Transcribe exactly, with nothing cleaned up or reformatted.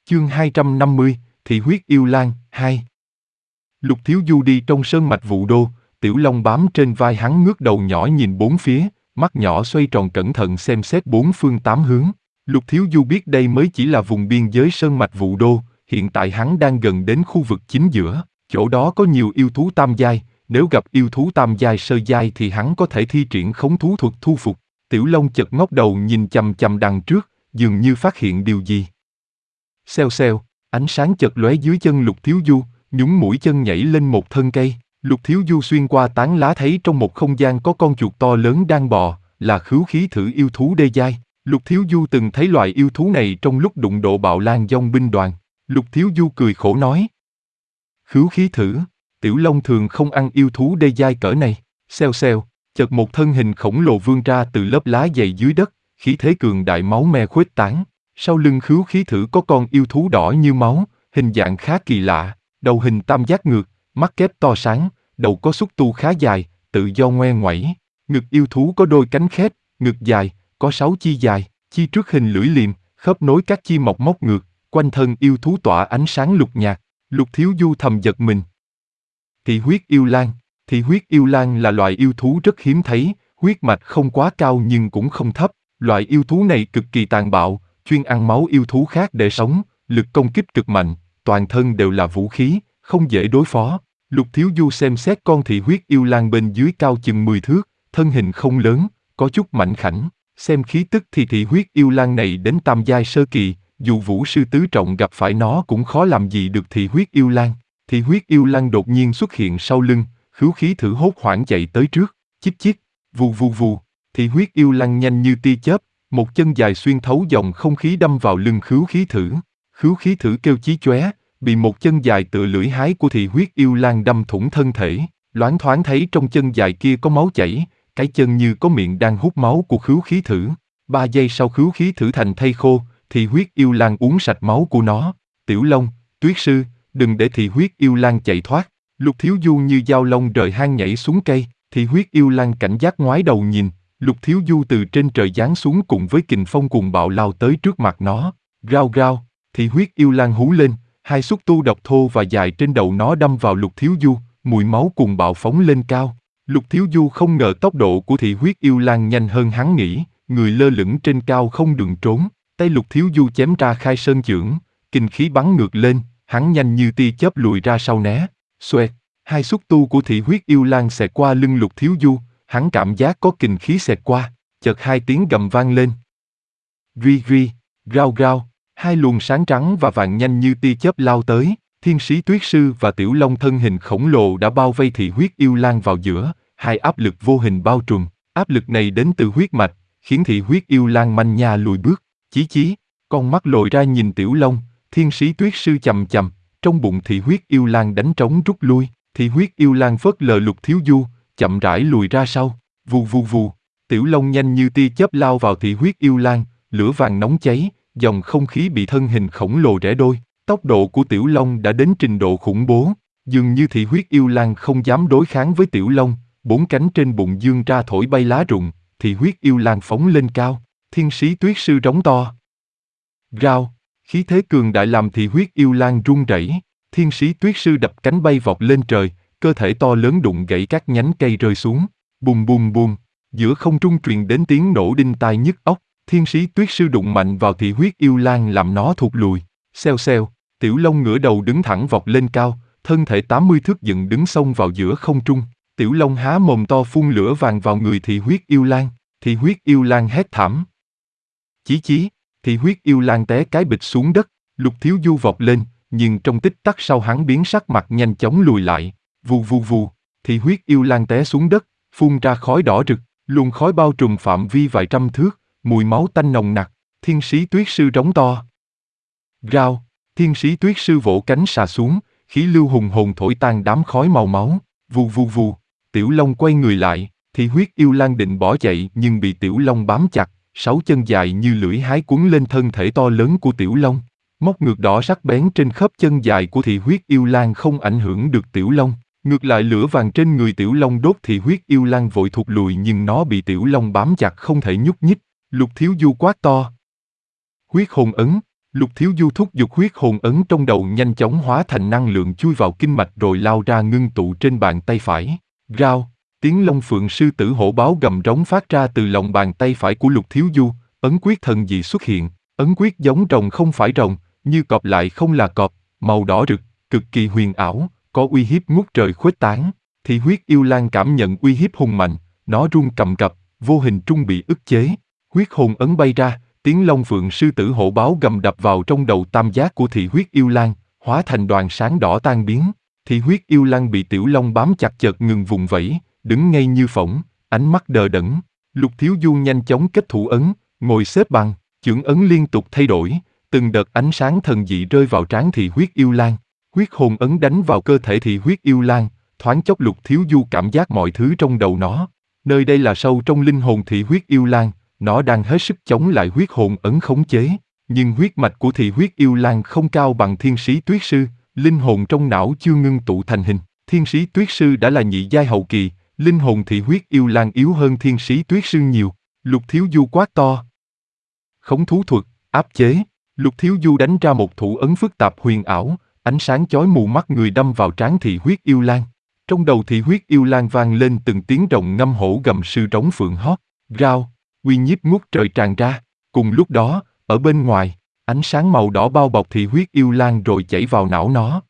Chương hai trăm năm mươi, Thị huyết yêu lang, hai. Lục Thiếu Du đi trong sơn mạch Vũ Đô, Tiểu Long bám trên vai hắn ngước đầu nhỏ nhìn bốn phía, mắt nhỏ xoay tròn cẩn thận xem xét bốn phương tám hướng. Lục Thiếu Du biết đây mới chỉ là vùng biên giới sơn mạch Vũ Đô, hiện tại hắn đang gần đến khu vực chính giữa, chỗ đó có nhiều yêu thú tam giai, nếu gặp yêu thú tam giai sơ giai thì hắn có thể thi triển khống thú thuật thu phục. Tiểu Long chợt ngóc đầu nhìn chằm chằm đằng trước, dường như phát hiện điều gì. Xèo xèo, ánh sáng chợt lóe dưới chân Lục Thiếu Du, nhúng mũi chân nhảy lên một thân cây. Lục Thiếu Du xuyên qua tán lá thấy trong một không gian có con chuột to lớn đang bò, là khứu khí thử yêu thú đê giai. Lục Thiếu Du từng thấy loại yêu thú này trong lúc đụng độ bạo lang dông binh đoàn. Lục Thiếu Du cười khổ nói. Khứu khí thử, Tiểu Long thường không ăn yêu thú đê giai cỡ này. Xèo xèo, chợt một thân hình khổng lồ vươn ra từ lớp lá dày dưới đất, khí thế cường đại máu me khuếch tán. Sau lưng khứu khí thử có con yêu thú đỏ như máu, hình dạng khá kỳ lạ, đầu hình tam giác ngược, mắt kép to sáng, đầu có xúc tu khá dài, tự do ngoe ngoẩy. Ngực yêu thú có đôi cánh khép, ngực dài, có sáu chi dài, chi trước hình lưỡi liềm, khớp nối các chi mọc móc ngược, quanh thân yêu thú tỏa ánh sáng lục nhạt. Lục Thiếu Du thầm giật mình. Thị huyết yêu lang. Thị huyết yêu lang là loại yêu thú rất hiếm thấy, huyết mạch không quá cao nhưng cũng không thấp. Loại yêu thú này cực kỳ tàn bạo, chuyên ăn máu yêu thú khác để sống, lực công kích cực mạnh, toàn thân đều là vũ khí, không dễ đối phó. Lục Thiếu Du xem xét con thị huyết yêu lang bên dưới cao chừng mười thước, thân hình không lớn, có chút mảnh khảnh. Xem khí tức thì thị huyết yêu lang này đến tam giai sơ kỳ, dù vũ sư tứ trọng gặp phải nó cũng khó làm gì được thị huyết yêu lang. Thị huyết yêu lang đột nhiên xuất hiện sau lưng, khứu khí thử hốt hoảng chạy tới trước, chíp chíp, vù vù vù. Thị huyết yêu lang nhanh như tia chớp, một chân dài xuyên thấu dòng không khí đâm vào lưng khứu khí thử. Khứu khí thử kêu chí chóe, bị một chân dài tựa lưỡi hái của thị huyết yêu lang đâm thủng thân thể. Loáng thoáng thấy trong chân dài kia có máu chảy, cái chân như có miệng đang hút máu của khứu khí thử. Ba giây sau khứu khí thử thành thây khô, thị huyết yêu lang uống sạch máu của nó. Tiểu Long, Tuyết Sư, đừng để thị huyết yêu lang chạy thoát. Lục Thiếu Du như dao long rời hang nhảy xuống cây, thị huyết yêu lang cảnh giác ngoái đầu nhìn. Lục Thiếu Du từ trên trời giáng xuống cùng với kình phong cuồng bạo lao tới trước mặt nó. Rao rao, thị huyết yêu lang hú lên, hai xúc tu độc thô và dài trên đầu nó đâm vào Lục Thiếu Du, mùi máu cuồng bạo phóng lên cao. Lục Thiếu Du không ngờ tốc độ của thị huyết yêu lang nhanh hơn hắn nghĩ, người lơ lửng trên cao không đường trốn. Tay Lục Thiếu Du chém ra khai sơn chưởng, kinh khí bắn ngược lên, hắn nhanh như tia chớp lùi ra sau né. Xoẹt, hai xúc tu của thị huyết yêu lang xẹt qua lưng Lục Thiếu Du, hắn cảm giác có kình khí xẹt qua, chợt hai tiếng gầm vang lên. Ri ri, rao rao, hai luồng sáng trắng và vàng nhanh như tia chớp lao tới. Thiên sĩ Tuyết Sư và Tiểu Long thân hình khổng lồ đã bao vây thị huyết yêu lang vào giữa, hai áp lực vô hình bao trùm. Áp lực này đến từ huyết mạch, khiến thị huyết yêu lang manh nha lùi bước. Chí chí, con mắt lồi ra nhìn Tiểu Long, Thiên sĩ Tuyết Sư chầm chầm, trong bụng thị huyết yêu lang đánh trống rút lui. Thị huyết yêu lang phớt lờ Lục Thiếu Du, chậm rãi lùi ra sau. Vù vù vù, Tiểu Long nhanh như tia chớp lao vào thị huyết yêu lang, lửa vàng nóng cháy, dòng không khí bị thân hình khổng lồ rẽ đôi. Tốc độ của Tiểu Long đã đến trình độ khủng bố, dường như thị huyết yêu lang không dám đối kháng với Tiểu Long, bốn cánh trên bụng dương ra thổi bay lá rụng, thị huyết yêu lang phóng lên cao. Thiên sĩ Tuyết Sư rống to. Rao, khí thế cường đại làm thị huyết yêu lang run rẩy. Thiên sĩ Tuyết Sư đập cánh bay vọt lên trời, cơ thể to lớn đụng gãy các nhánh cây rơi xuống. Bùm bùm bùm, giữa không trung truyền đến tiếng nổ đinh tai nhức óc. Thiên sĩ Tuyết Sư đụng mạnh vào thị huyết yêu lang làm nó thụt lùi. Xèo xèo, Tiểu Long ngửa đầu đứng thẳng vọt lên cao, thân thể tám mươi thước dựng đứng xông vào giữa không trung. Tiểu Long há mồm to phun lửa vàng vào người thị huyết yêu lang. Thị huyết yêu lang hét thảm. Chí chí, thị huyết yêu lang té cái bịch xuống đất. Lục Thiếu Du vọt lên, nhưng trong tích tắc sau hắn biến sắc mặt nhanh chóng lùi lại. Vù vù vù, thị huyết yêu lang té xuống đất, phun ra khói đỏ rực, luồng khói bao trùm phạm vi vài trăm thước, mùi máu tanh nồng nặc. Thiên sĩ Tuyết Sư rống to. Rao, Thiên sĩ Tuyết Sư vỗ cánh xà xuống, khí lưu hùng hồn thổi tan đám khói màu máu. Vù vù vù, Tiểu Long quay người lại, thị huyết yêu lang định bỏ chạy nhưng bị Tiểu Long bám chặt, sáu chân dài như lưỡi hái cuốn lên thân thể to lớn của Tiểu Long. Móc ngược đỏ sắc bén trên khớp chân dài của thị huyết yêu lang không ảnh hưởng được Tiểu Long. Ngược lại lửa vàng trên người Tiểu Long đốt thị huyết yêu lang vội thụt lùi nhưng nó bị Tiểu Long bám chặt không thể nhúc nhích. Lục Thiếu Du quát to. Huyết hồn ấn. Lục Thiếu Du thúc giục huyết hồn ấn trong đầu nhanh chóng hóa thành năng lượng chui vào kinh mạch rồi lao ra ngưng tụ trên bàn tay phải. Rao, tiếng Long Phượng sư tử hổ báo gầm rống phát ra từ lòng bàn tay phải của Lục Thiếu Du, ấn quyết thần dị xuất hiện, ấn quyết giống rồng không phải rồng, như cọp lại không là cọp, màu đỏ rực, cực kỳ huyền ảo, có uy hiếp ngút trời khuếch tán. Thì huyết yêu lang cảm nhận uy hiếp hùng mạnh, nó run cầm cập, vô hình trung bị ức chế. Huyết hồn ấn bay ra, tiếng Long Phượng sư tử hổ báo gầm đập vào trong đầu tam giác của thị huyết yêu lang, hóa thành đoàn sáng đỏ tan biến. Thị huyết yêu lang bị tiểu long bám chặt chợt ngừng vùng vẫy, đứng ngay như phỗng, ánh mắt đờ đẫn. Lục Thiếu Du nhanh chóng kết thủ ấn, ngồi xếp bằng, chưởng ấn liên tục thay đổi, từng đợt ánh sáng thần dị rơi vào trán thị huyết yêu lang. Huyết hồn ấn đánh vào cơ thể thị huyết yêu lang, thoáng chốc Lục Thiếu Du cảm giác mọi thứ trong đầu nó. Nơi đây là sâu trong linh hồn thị huyết yêu lang, nó đang hết sức chống lại huyết hồn ấn khống chế. Nhưng huyết mạch của thị huyết yêu lang không cao bằng thiên sĩ tuyết sư, linh hồn trong não chưa ngưng tụ thành hình. Thiên sĩ tuyết sư đã là nhị giai hậu kỳ, linh hồn thị huyết yêu lang yếu hơn thiên sĩ tuyết sư nhiều. Lục Thiếu Du quát to. Khống thú thuật, áp chế. Lục Thiếu Du đánh ra một thủ ấn phức tạp huyền ảo, ánh sáng chói mù mắt người đâm vào trán thị huyết yêu lang. Trong đầu thị huyết yêu lang vang lên từng tiếng rồng ngâm hổ gầm sư trống phượng hót. Rao, uy nhiếp ngút trời tràn ra. Cùng lúc đó, ở bên ngoài, ánh sáng màu đỏ bao bọc thị huyết yêu lang rồi chảy vào não nó.